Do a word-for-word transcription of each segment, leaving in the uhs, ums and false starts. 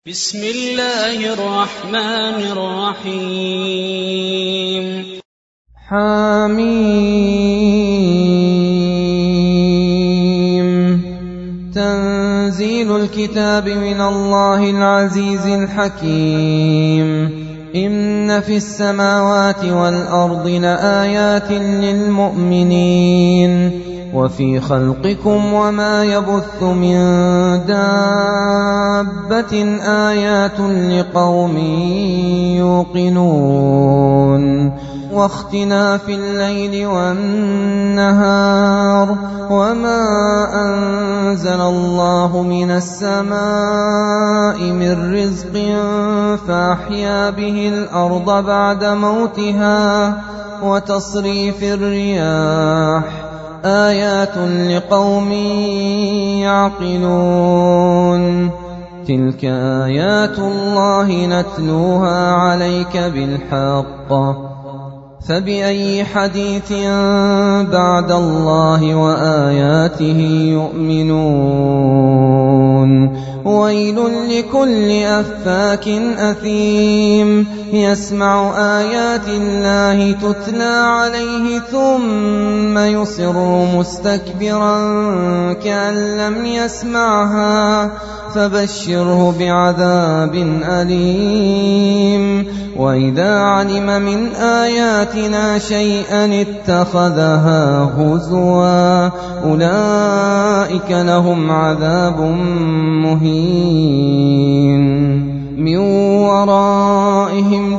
بسم الله الرحمن الرحيم حميم تنزيل الكتاب من الله العزيز الحكيم إن في السماوات والأرض لآيات للمؤمنين وفي خلقكم وما يبث من دابة آيات لقوم يوقنون واختلاف الليل والنهار وما أنزل الله من السماء من رزق فأحيا به الأرض بعد موتها وتصريف الرياح آيات لقوم يعقلون تلك آيات الله نتلوها عليك بالحق فبأي حديث بعد الله وآياته يؤمنون ويل لكل أفاك أثيم يسمع آيات الله تتلى عليه ثم يصر مستكبرا كأن لم يسمعها فبشره بعذاب أليم وإذا علم من آياتنا شيئا اتخذها هزوا أولئك لهم عذاب مهين من ورائهم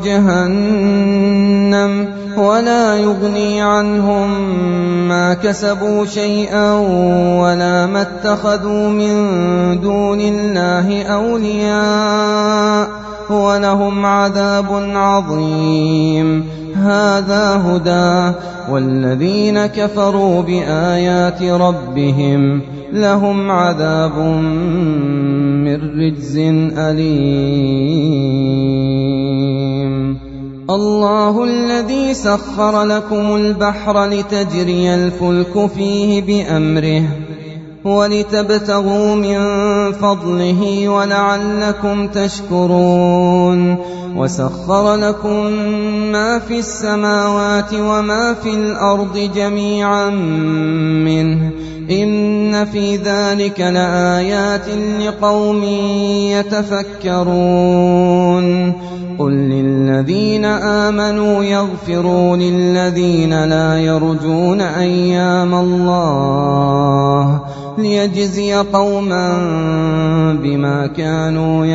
جهنم ولا يغني عنهم ما كسبوا شيئا ولا ما اتخذوا من دون الله أولياء ولهم عذاب عظيم هذا هدى والذين كفروا بآيات ربهم لهم عذاب من رجز أليم الله الذي سخر لكم البحر لتجري الفلك فيه بأمره ولتبتغوا من فضله ولعلكم تشكرون وسخر لكم ما في السماوات وما في الأرض جميعا منه إن في ذلك لآيات لقوم يتفكرون قل للذين آمنوا يغفروا للذين لا يرجون أيام الله ليجزي قوما بما كانوا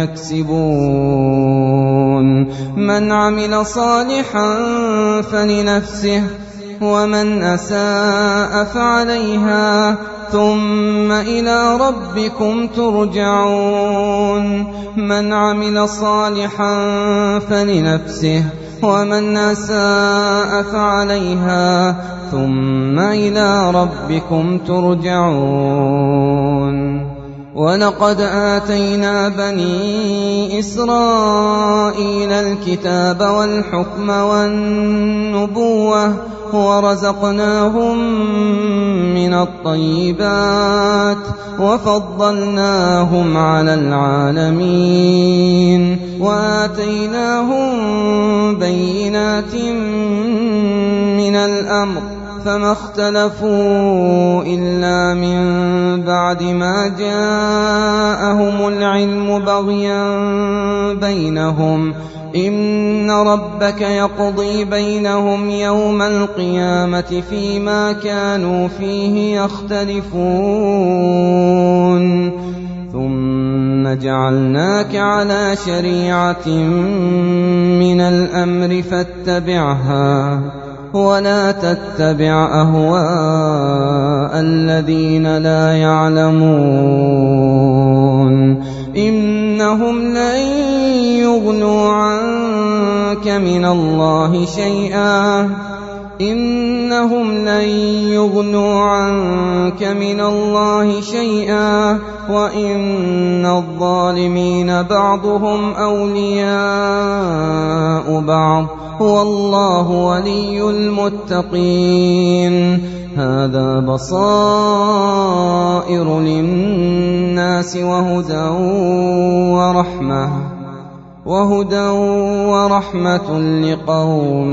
يكسبون من عمل صالحا فلنفسه ومن أساء فعليها ثم إلى ربكم ترجعون من عمل صالحا فلنفسه ومن أساء فعليها ثم إلى ربكم ترجعون ولقد آتينا بني إسرائيل الكتاب والحكم والنبوة ورزقناهم من الطيبات وفضلناهم على العالمين وآتيناهم بينات من الأمر فما اختلفوا إلا من بعد ما جاءهم العلم بغيا بينهم إن ربك يقضي بينهم يوم القيامة فيما كانوا فيه يختلفون ثم جعلناك على شريعة من الأمر فاتبعها ولا تتبع أهواء الذين لا يعلمون إنهم لن يغنوا عنك من الله شيئا إنهم لن يغنوا عنك من الله شيئا وإن الظالمين بعضهم أولياء بعض والله ولي المتقين. هذا بصائر للناس وهدى ورحمة وهدى ورحمة لقوم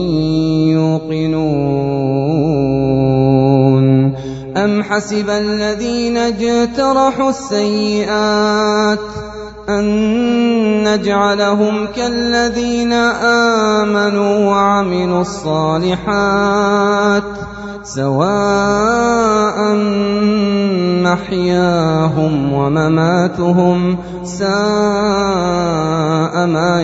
يوقنون. أم حسب الذين اجترحوا السيئات أن نجعلهم كالذين آمنوا وعملوا الصالحات سواء محياهم ومماتهم ساء ما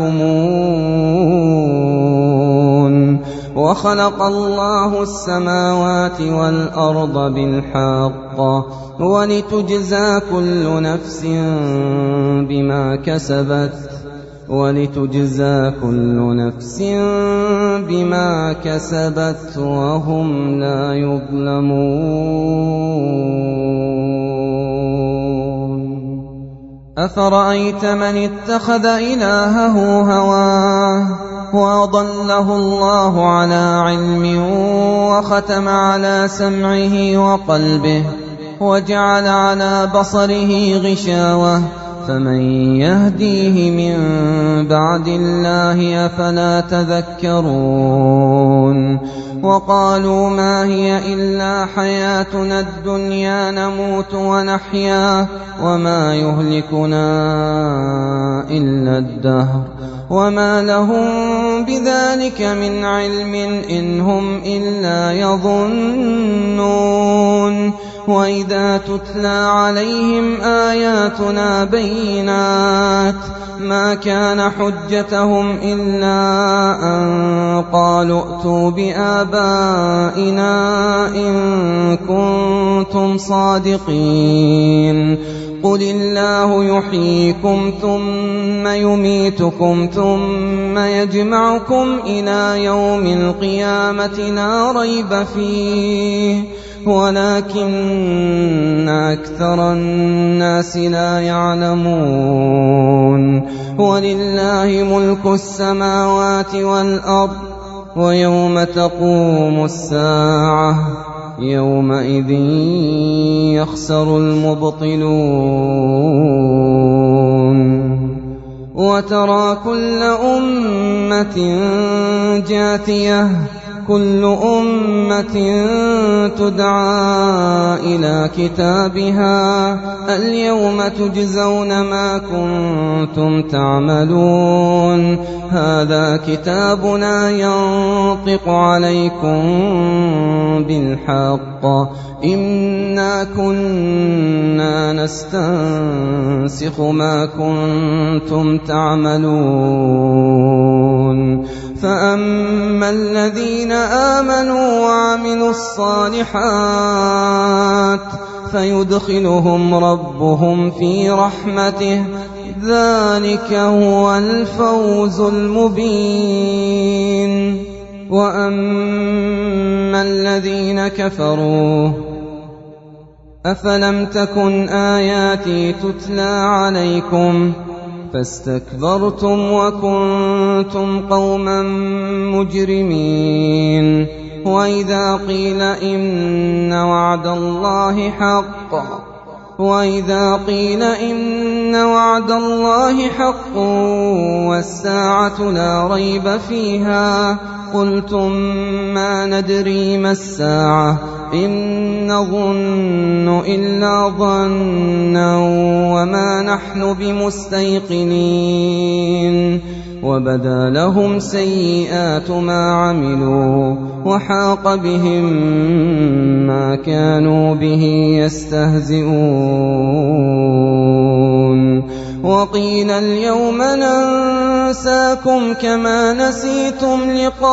يحكمون. وخلق الله السماوات والأرض بالحق ولتجزى كل نفس بما كسبت ولتجزى كل نفس بما كسبت وهم لا يظلمون. أفرأيت من اتخذ إلهه هواه وأضله الله على علم وختم على سمعه وقلبه وجعل على بصره غشاوة فمن يهديه من بعد الله أفلا تذكرون. وقالوا ما هي إلا حياتنا الدنيا نموت ونحيا وما يهلكنا إلا الدهر وما لهم بذلك من علم إن هم إلا يظنون. وإذا تتلى عليهم آياتنا بينات ما كان حجتهم إلا أن قالوا ائتوا بآبائنا إن كنتم صادقين. قل الله يحييكم ثم يميتكم ثم يجمعكم إلى يوم القيامة لا ريب فيه ولكن أكثر الناس لا يعلمون. ولله ملك السماوات والأرض ويوم تقوم الساعة يومئذ يخسر المبطلون. وترى كل أمة جاثية كل أمة تدعى إلى كتابها اليوم تجزون ما كنتم تعملون. هذا كتابنا ينطق عليكم بالحق إنا كنا نستنسخ ما كنتم تعملون. فأما الذين آمنوا وعملوا الصالحات فيدخلهم ربهم في رحمته ذلك هو الفوز المبين. وأما الذين كفروا أفلم تكن آياتي تتلى عليكم فاستكبرتم وكنتم قوما مجرمين. وإذا قيل إن وعد الله حق وإذا قيل إن وعد الله حق والساعة لا ريب فيها قلتم ما ندري ما الساعة إن نظن إلا ظنا وما نحن بمستيقنين. وبدا لهم سيئات ما عملوا وحاق بهم ما كانوا به يستهزئون. وقيل اليوم ننساكم كما نسيتم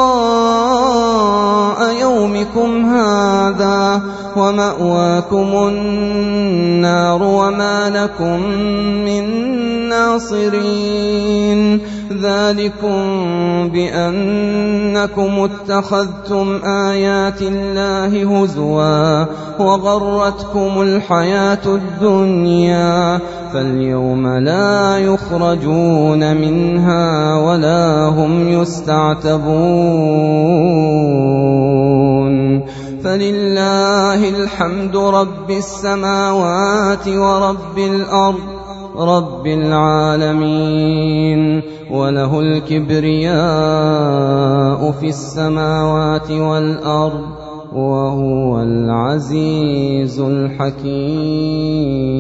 لقاء يومكم هذا ومأواكم النار وما لكم من ناصرين. الناصرين ذلكم بأنكم اتخذتم آيات الله هزوا وغرتكم الحياة الدنيا فاليوم لا يخرجون منها ولا هم يستعتبون فلله الحمد رب السماوات ورب الأرض رب العالمين وله الكبرياء في السماوات والأرض وهو العزيز الحكيم.